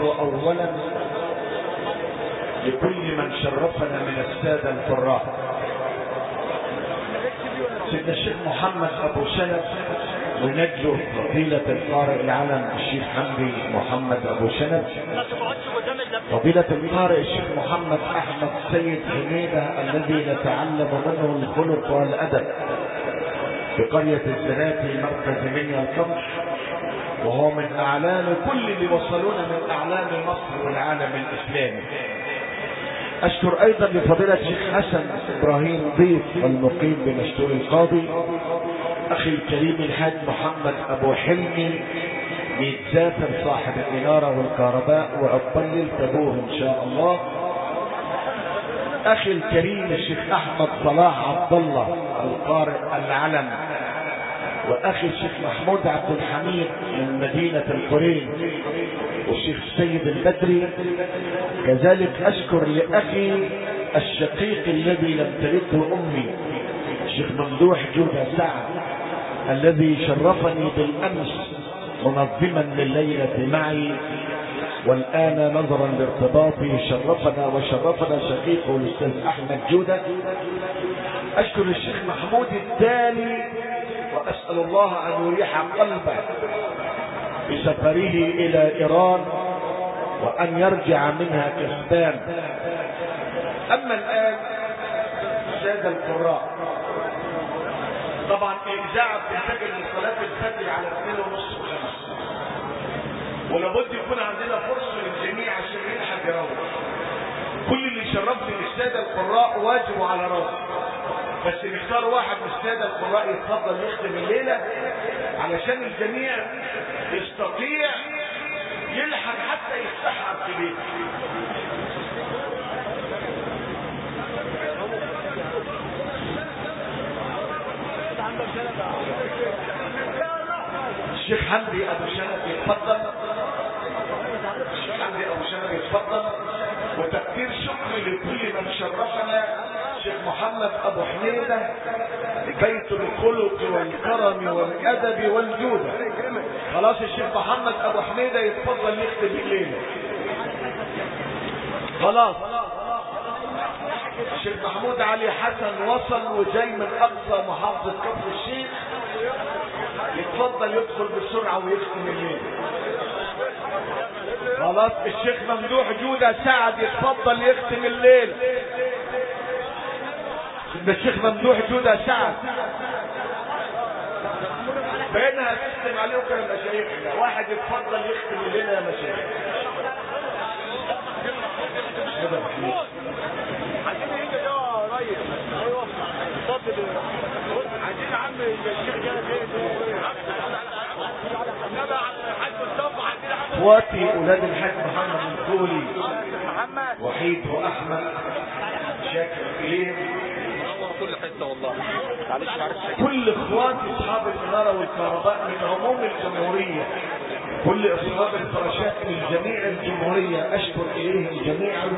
أشكر أولا لكل من شرفنا من السادة القراء، سيدنا الشيخ محمد أبو شنب، ونجله فضيلة القارئ العلم الشيخ حمدي محمد أبو شنب، فضيلة القارئ الشيخ محمد أحمد سيد حميدة الذي نتعلم منه الخلق والأدب في قرية الزناتي مركز منيا القمح، وهو من أعلام كل اللي وصلونا من أعلام مصر والعالم الإسلامي. أشكر أيضا لفضيلة الشيخ حسن إبراهيم ضيف المقيم بمشتول القاضي، أخي الكريم الحاج محمد أبو حلمي ميتزافر صاحب الإنارة والكهرباء وأطلل تبوه إن شاء الله، أخي الكريم الشيخ أحمد صلاح عبد الله القارئ العلم، وأخي الشيخ محمود عبد الحميد من مدينة القرين، والشيخ السيد البدري. كذلك أشكر لأخي الشقيق الذي لم تلده أمي الشيخ ممدوح جودة سعد الذي شرفني بالأمس منظما لليلة معي، والآن نظرا لارتباطه شرفنا وشرفنا شقيقه الأستاذ أحمد جودة. أشكر الشيخ محمود الدالي وأسأل الله أن يريح قلبه بسفره إلى إيران وأن يرجع منها كسبان. أما الآن السادة القراء، طبعا الإذاعة بتنتقل من صلاة الفجر على 2:30 و5، ولابد يكون عندنا فرصة للجميع عشان يلحق يروح. كل اللي شرفني للسادة القراء واجبوا على راسي، بس نختار واحد من السادة القراء يتفضل يختم الليلة علشان الجميع يستطيع يلحق حتى يستحق في بيته. الشيخ حمدي أبو شنب يتفضل، الشيخ حمدي أبو شنب يتفضل. وتقدير شكر لكل من شرفنا الشيخ محمد أبو حميدة بيت الخلق والكرم والأدب والجودة. خلاص الشيخ محمد أبو حميدة يتفضل يختم الليلة. خلاص الشيخ محمود علي حسن وصل وجاي من أقصى محافظة كفر الشيخ، يتفضل يدخل بسرعة ويختم الليلة. خلاص الشيخ ممدوح جودة سعد يتفضل يختم الليلة. الشيخ ممدوح جودة سعد بينها تختم عليكم يا مشايخنا، واحد يتفضل يختم الليلة يا مشايخ. اخواتي اولاد الحاج محمد الكولي وحيد واحمد شاكر اليهم، كل حته والله كل اخواتي اصحاب الاناره والكهرباء من عموم الجمهوريه، كل اصحاب الفراشات من جميع الجمهوريه اشكر اليهم جميعا.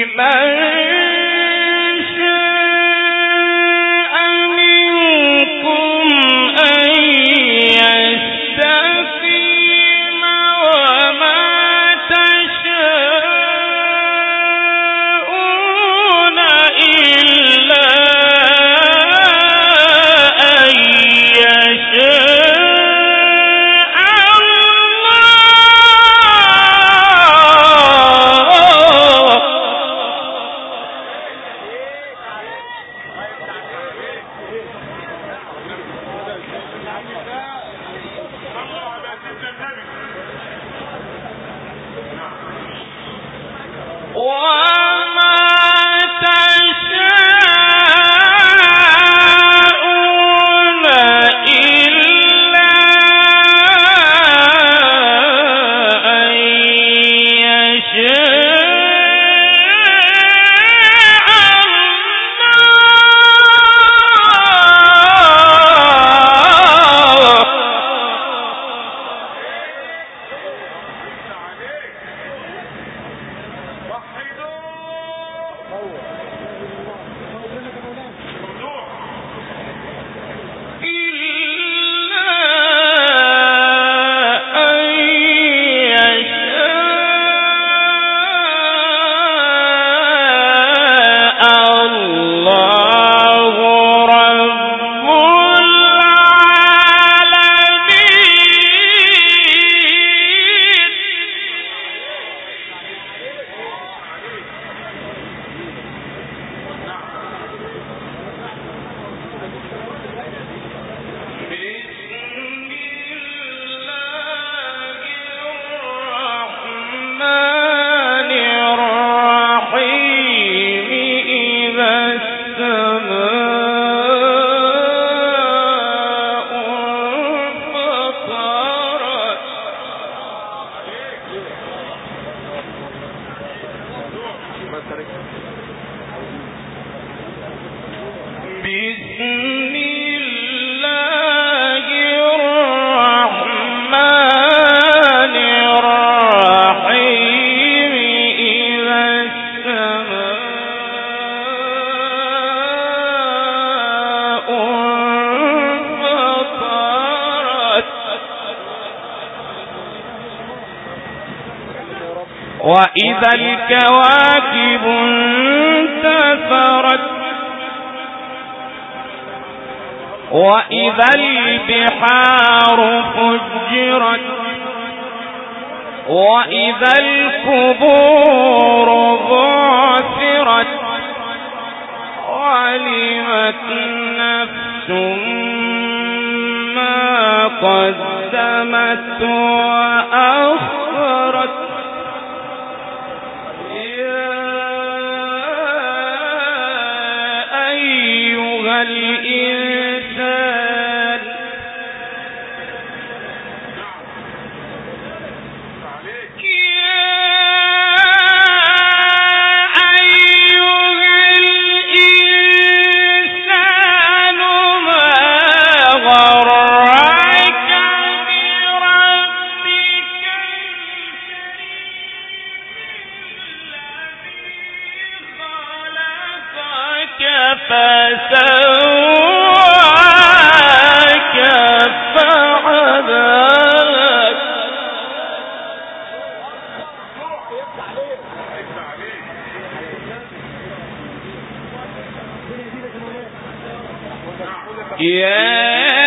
وإذا الكواكب انتثرت وإذا البحار فجرت وإذا القبور بعثرت علمت نفس ما قدمت وأخرت يا أيها الإنسان فسواك فعدلك يا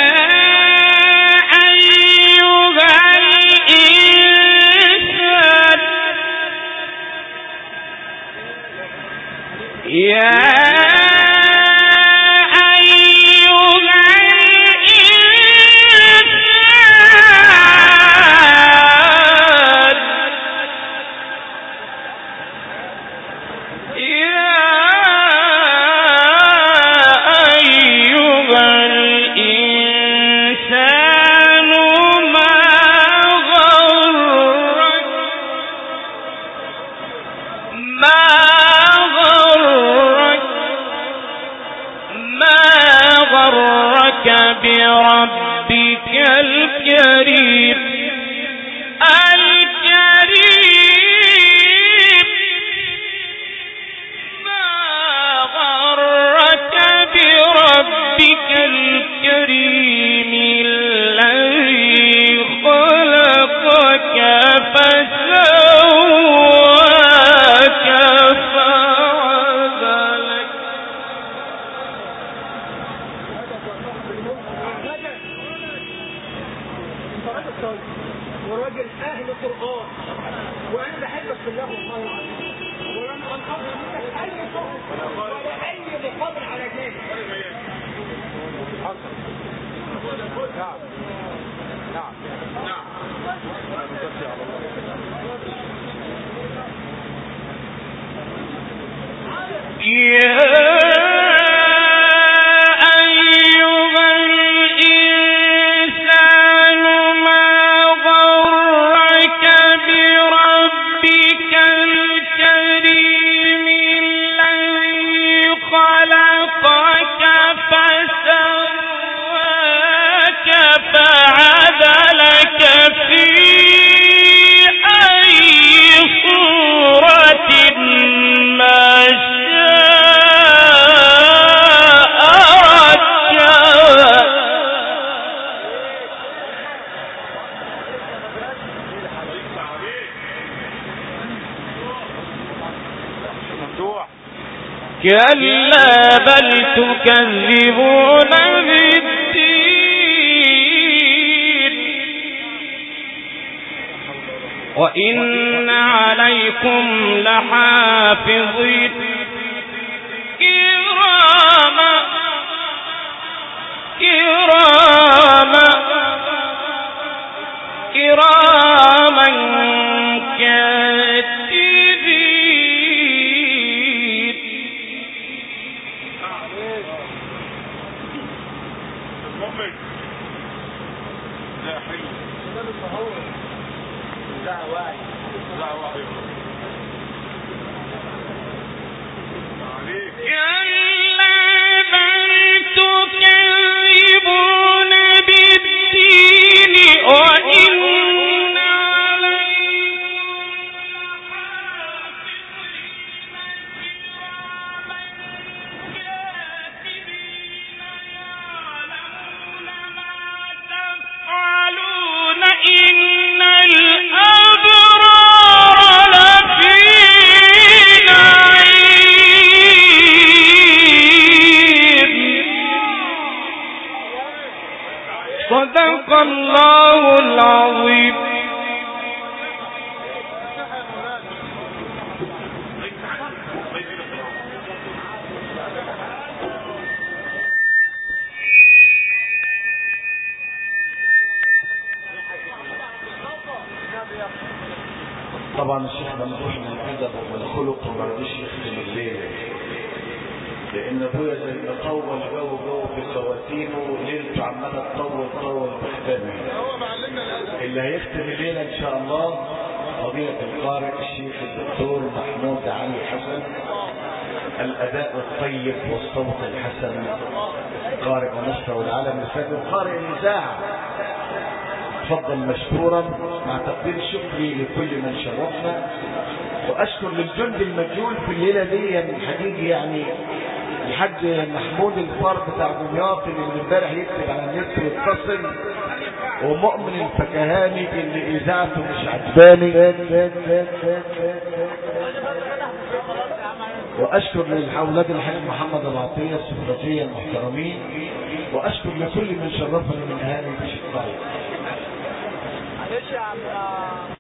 أيها الإنسان يا بربك الكريم الكريم طيب وراجل اهل قرآن، وانا بحبك في الله والله العظيم، ولم انتظر منك اي شغل ولا اي مقابل على ذلك. نعم نعم نعم. كلا بل تكذبون بالدين وإن عليكم لحافظين كراما كاتبين. صدق الله العظيم. طبعا الشيخ ممدوح من الادب والخلق وما رضيش يختم الليله، لان ابويا زي ما طول جو بسواتينه ليلته عماله تطول بختامه. اللي هيختم الليله ان شاء الله فضيله القارئ الشيخ الدكتور محمود علي حسن، الاداء الطيب والصوت الحسن، قارئ مصر والعالم الفجر، قارئ الاذاعه. تفضل مشكورا مع تقدير شكري لكل من شرفنا، واشكر للجند المجهول في الليله دي حقيقي يعني الحاج محمود الفار بتاع دمياط اللي من امبارح يكتب على النت ويتصل، ومؤمن الفكهاني اللي اذاعته مش عجباني، واشكر للاولاد الحاج محمد العطيه السفرجيه المحترمين، واشكر لكل من شرفني من اهالي بشير.